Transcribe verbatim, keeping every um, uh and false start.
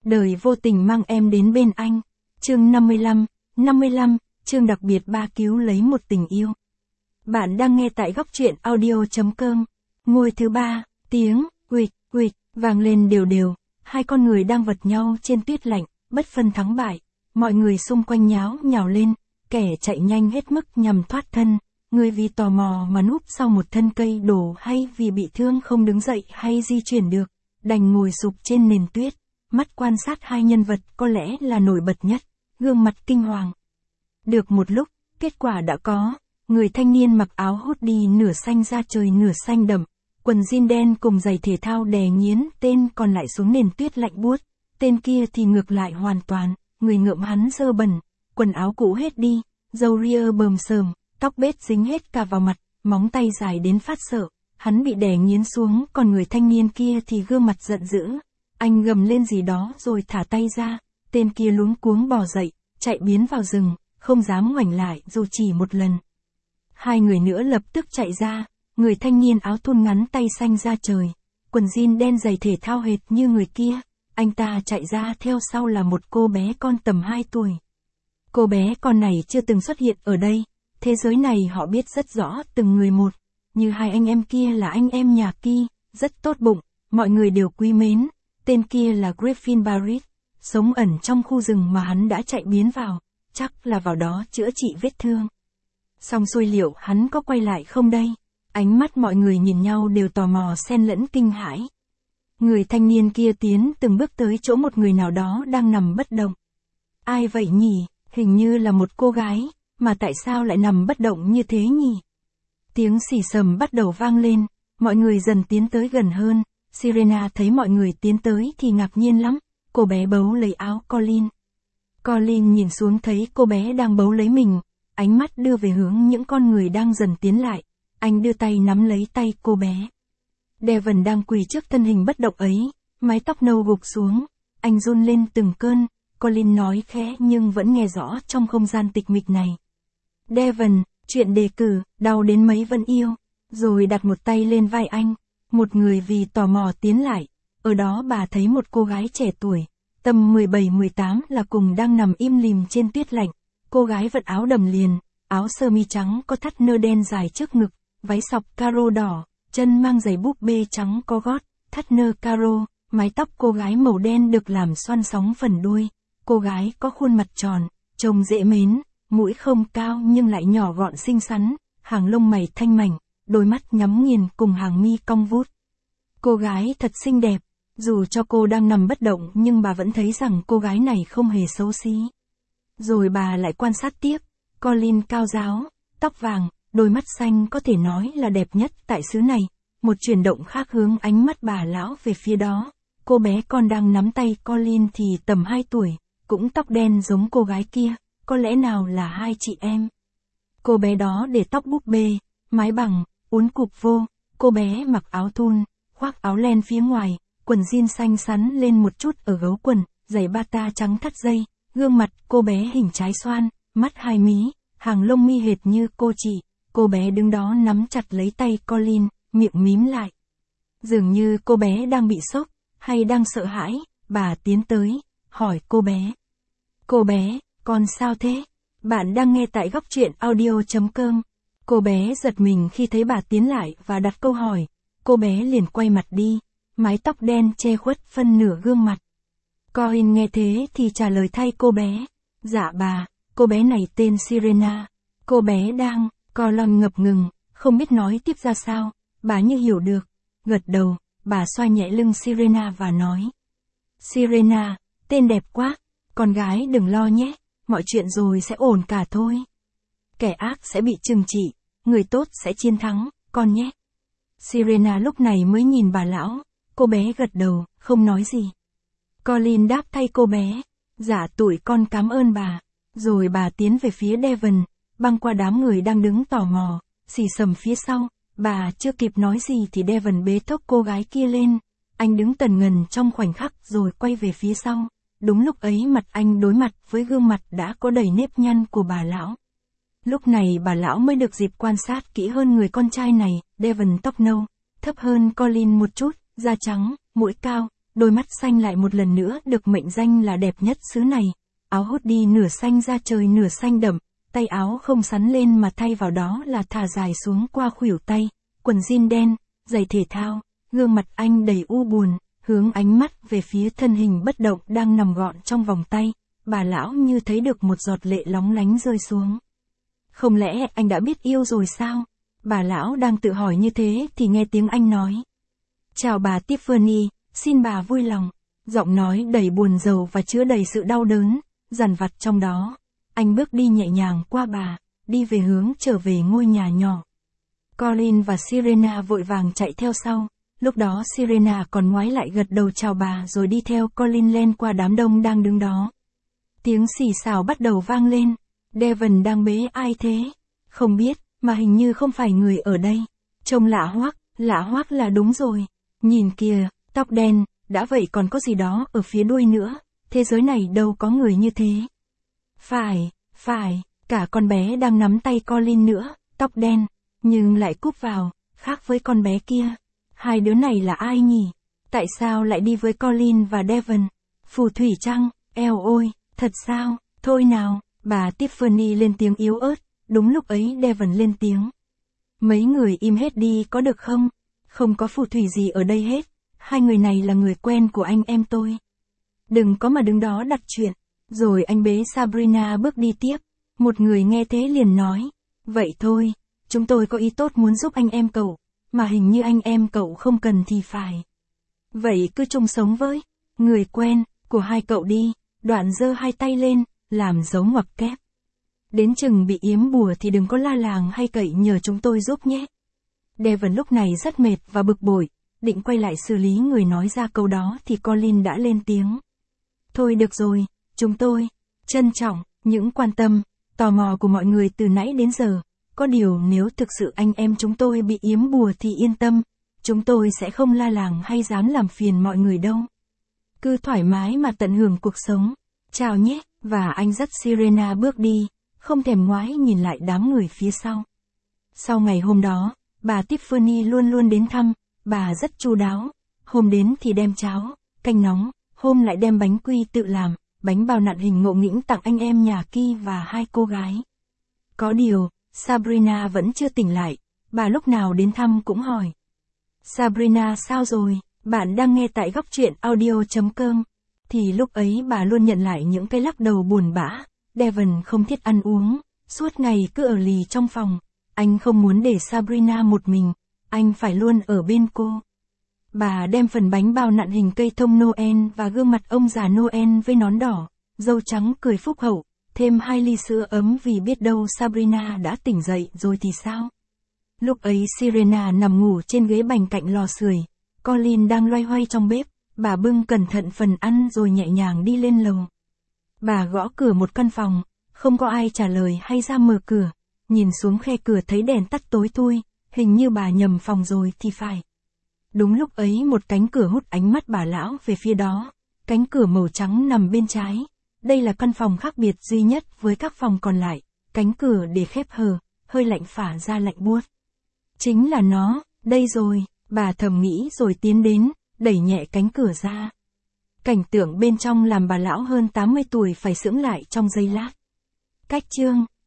Đời vô tình mang em đến bên anh. Chương năm mươi lăm, năm mươi lăm, chương đặc biệt ba cứu lấy một tình yêu. Bạn đang nghe tại góc truyện audio.com. Ngôi thứ ba, tiếng, quịch, quịch, vang lên đều đều. Hai con người đang vật nhau trên tuyết lạnh, bất phân thắng bại. Mọi người xung quanh nháo nhào lên, kẻ chạy nhanh hết mức nhằm thoát thân. Người vì tò mò mà núp sau một thân cây đổ hay vì bị thương không đứng dậy hay di chuyển được, đành ngồi sụp trên nền tuyết. Mắt quan sát hai nhân vật có lẽ là nổi bật nhất, gương mặt kinh hoàng. Được một lúc, kết quả đã có, người thanh niên mặc áo hoodie nửa xanh da trời nửa xanh đậm, quần jean đen cùng giày thể thao đè nghiến tên còn lại xuống nền tuyết lạnh buốt, tên kia thì ngược lại hoàn toàn, người ngợm hắn dơ bẩn, quần áo cũ hết đi, râu ria bờm sờm, tóc bết dính hết cả vào mặt, móng tay dài đến phát sợ, hắn bị đè nghiến xuống, còn người thanh niên kia thì gương mặt giận dữ. Anh gầm lên gì đó rồi thả tay ra, tên kia luống cuống bò dậy, chạy biến vào rừng, không dám ngoảnh lại dù chỉ một lần. Hai người nữa lập tức chạy ra, người thanh niên áo thun ngắn tay xanh da trời, quần jean đen giày thể thao hệt như người kia, anh ta chạy ra theo sau là một cô bé con tầm hai tuổi. Cô bé con này chưa từng xuất hiện ở đây, thế giới này họ biết rất rõ từng người một, như hai anh em kia là anh em nhà Ki, rất tốt bụng, mọi người đều quý mến. Tên kia là Griffin Barrett, sống ẩn trong khu rừng mà hắn đã chạy biến vào, chắc là vào đó chữa trị vết thương. Xong xuôi liệu hắn có quay lại không đây? Ánh mắt mọi người nhìn nhau đều tò mò xen lẫn kinh hãi. Người thanh niên kia tiến từng bước tới chỗ một người nào đó đang nằm bất động. Ai vậy nhỉ? Hình như là một cô gái, mà tại sao lại nằm bất động như thế nhỉ? Tiếng xì xầm bắt đầu vang lên, mọi người dần tiến tới gần hơn. Serena thấy mọi người tiến tới thì ngạc nhiên lắm, cô bé bấu lấy áo Colin. Colin nhìn xuống thấy cô bé đang bấu lấy mình, ánh mắt đưa về hướng những con người đang dần tiến lại, anh đưa tay nắm lấy tay cô bé. Devon đang quỳ trước thân hình bất động ấy, mái tóc nâu gục xuống, anh run lên từng cơn, Colin nói khẽ nhưng vẫn nghe rõ trong không gian tịch mịch này. Devon, chuyện đề cử, đau đến mấy vẫn yêu, rồi đặt một tay lên vai anh. Một người vì tò mò tiến lại, ở đó bà thấy một cô gái trẻ tuổi, tầm mười bảy mười tám là cùng đang nằm im lìm trên tuyết lạnh. Cô gái vận áo đầm liền, áo sơ mi trắng có thắt nơ đen dài trước ngực, váy sọc caro đỏ, chân mang giày búp bê trắng có gót, thắt nơ caro, mái tóc cô gái màu đen được làm xoăn sóng phần đuôi. Cô gái có khuôn mặt tròn, trông dễ mến, mũi không cao nhưng lại nhỏ gọn xinh xắn, hàng lông mày thanh mảnh. Đôi mắt nhắm nghiền cùng hàng mi cong vút. Cô gái thật xinh đẹp, dù cho cô đang nằm bất động nhưng bà vẫn thấy rằng cô gái này không hề xấu xí. Rồi bà lại quan sát tiếp, Colin cao ráo, tóc vàng, đôi mắt xanh có thể nói là đẹp nhất tại xứ này. Một chuyển động khác hướng ánh mắt bà lão về phía đó. Cô bé con đang nắm tay Colin thì tầm hai tuổi, cũng tóc đen giống cô gái kia, có lẽ nào là hai chị em. Cô bé đó để tóc búp bê, mái bằng, uốn cụp vô, cô bé mặc áo thun, khoác áo len phía ngoài, quần jean xanh xắn lên một chút ở gấu quần, giày bata trắng thắt dây, gương mặt cô bé hình trái xoan, mắt hai mí, hàng lông mi hệt như cô chị, cô bé đứng đó nắm chặt lấy tay Colin, miệng mím lại. Dường như cô bé đang bị sốc, hay đang sợ hãi, bà tiến tới, hỏi cô bé. Cô bé, con sao thế? Bạn đang nghe tại góc truyện audio.com. Cô bé giật mình khi thấy bà tiến lại và đặt câu hỏi, cô bé liền quay mặt đi, mái tóc đen che khuất phân nửa gương mặt. Corin nghe thế thì trả lời thay cô bé, dạ bà, cô bé này tên Serena. Cô bé đang, Colin ngập ngừng, không biết nói tiếp ra sao, bà như hiểu được, gật đầu, bà xoa nhẹ lưng Serena và nói. Serena, tên đẹp quá, con gái đừng lo nhé, mọi chuyện rồi sẽ ổn cả thôi. Kẻ ác sẽ bị trừng trị, người tốt sẽ chiến thắng, con nhé. Serena lúc này mới nhìn bà lão, cô bé gật đầu, không nói gì. Colin đáp thay cô bé, dạ tuổi con cảm ơn bà, rồi bà tiến về phía Devon, băng qua đám người đang đứng tò mò, xì xầm phía sau, bà chưa kịp nói gì thì Devon bế thốc cô gái kia lên, anh đứng tần ngần trong khoảnh khắc rồi quay về phía sau, đúng lúc ấy mặt anh đối mặt với gương mặt đã có đầy nếp nhăn của bà lão. Lúc này bà lão mới được dịp quan sát kỹ hơn người con trai này, Devon tóc nâu, thấp hơn Colin một chút, da trắng, mũi cao, đôi mắt xanh lại một lần nữa được mệnh danh là đẹp nhất xứ này. Áo hoodie nửa xanh da trời nửa xanh đậm, tay áo không sắn lên mà thay vào đó là thả dài xuống qua khuỷu tay, quần jean đen, giày thể thao, gương mặt anh đầy u buồn, hướng ánh mắt về phía thân hình bất động đang nằm gọn trong vòng tay, bà lão như thấy được một giọt lệ lóng lánh rơi xuống. Không lẽ anh đã biết yêu rồi sao? Bà lão đang tự hỏi như thế thì nghe tiếng anh nói. Chào bà Tiffany, xin bà vui lòng. Giọng nói đầy buồn rầu và chứa đầy sự đau đớn, dằn vặt trong đó. Anh bước đi nhẹ nhàng qua bà, đi về hướng trở về ngôi nhà nhỏ. Colin và Serena vội vàng chạy theo sau. Lúc đó Serena còn ngoái lại gật đầu chào bà rồi đi theo Colin len qua đám đông đang đứng đó. Tiếng xì xào bắt đầu vang lên. Devon đang bế ai thế? Không biết, mà hình như không phải người ở đây. Trông lạ hoắc, lạ hoắc là đúng rồi. Nhìn kìa, tóc đen, đã vậy còn có gì đó ở phía đuôi nữa. Thế giới này đâu có người như thế. Phải, phải, cả con bé đang nắm tay Colin nữa, tóc đen, nhưng lại cúp vào, khác với con bé kia. Hai đứa này là ai nhỉ? Tại sao lại đi với Colin và Devon? Phù thủy chăng? Eo ôi, thật sao? Thôi nào, bà Tiffany lên tiếng yếu ớt, đúng lúc ấy Devon lên tiếng. Mấy người im hết đi có được không? Không có phù thủy gì ở đây hết, hai người này là người quen của anh em tôi. Đừng có mà đứng đó đặt chuyện. Rồi anh bế Sabrina bước đi tiếp. Một người nghe thế liền nói, vậy thôi, chúng tôi có ý tốt muốn giúp anh em cậu, mà hình như anh em cậu không cần thì phải. Vậy cứ chung sống với người quen của hai cậu đi. Đoạn giơ hai tay lên, làm dấu ngoặc kép. Đến chừng bị yếm bùa thì đừng có la làng hay cậy nhờ chúng tôi giúp nhé. Devon lúc này rất mệt và bực bội, định quay lại xử lý người nói ra câu đó thì Colin đã lên tiếng. Thôi được rồi, chúng tôi trân trọng những quan tâm, tò mò của mọi người từ nãy đến giờ. Có điều nếu thực sự anh em chúng tôi bị yếm bùa thì yên tâm, chúng tôi sẽ không la làng hay dám làm phiền mọi người đâu. Cứ thoải mái mà tận hưởng cuộc sống. Chào nhé, và anh dắt Serena bước đi, không thèm ngoái nhìn lại đám người phía sau. Sau ngày hôm đó, bà Tiffany luôn luôn đến thăm, bà rất chu đáo. Hôm đến thì đem cháo, canh nóng, hôm lại đem bánh quy tự làm, bánh bao nặn hình ngộ nghĩnh tặng anh em nhà Ki và hai cô gái. Có điều, Sabrina vẫn chưa tỉnh lại, bà lúc nào đến thăm cũng hỏi. Sabrina sao rồi, bạn đang nghe tại góc truyện audio chấm com. Thì lúc ấy bà luôn nhận lại những cái lắc đầu buồn bã. Devon không thích ăn uống, suốt ngày cứ ở lì trong phòng. Anh không muốn để Sabrina một mình, anh phải luôn ở bên cô. Bà đem phần bánh bao nặn hình cây thông Noel và gương mặt ông già Noel với nón đỏ, râu trắng cười phúc hậu, thêm hai ly sữa ấm vì biết đâu Sabrina đã tỉnh dậy rồi thì sao. Lúc ấy Serena nằm ngủ trên ghế bành cạnh lò sưởi, Colin đang loay hoay trong bếp, bà bưng cẩn thận phần ăn rồi nhẹ nhàng đi lên lầu. Bà gõ cửa một căn phòng, không có ai trả lời hay ra mở cửa, nhìn xuống khe cửa thấy đèn tắt tối thui, hình như bà nhầm phòng rồi thì phải. Đúng lúc ấy một cánh cửa hút ánh mắt bà lão về phía đó, cánh cửa màu trắng nằm bên trái. Đây là căn phòng khác biệt duy nhất với các phòng còn lại, cánh cửa để khép hờ, hơi lạnh phả ra lạnh buốt. Chính là nó, đây rồi, bà thầm nghĩ rồi tiến đến, đẩy nhẹ cánh cửa ra. Cảnh tượng bên trong làm bà lão hơn tám mươi tuổi phải sững lại trong giây lát. Cách chương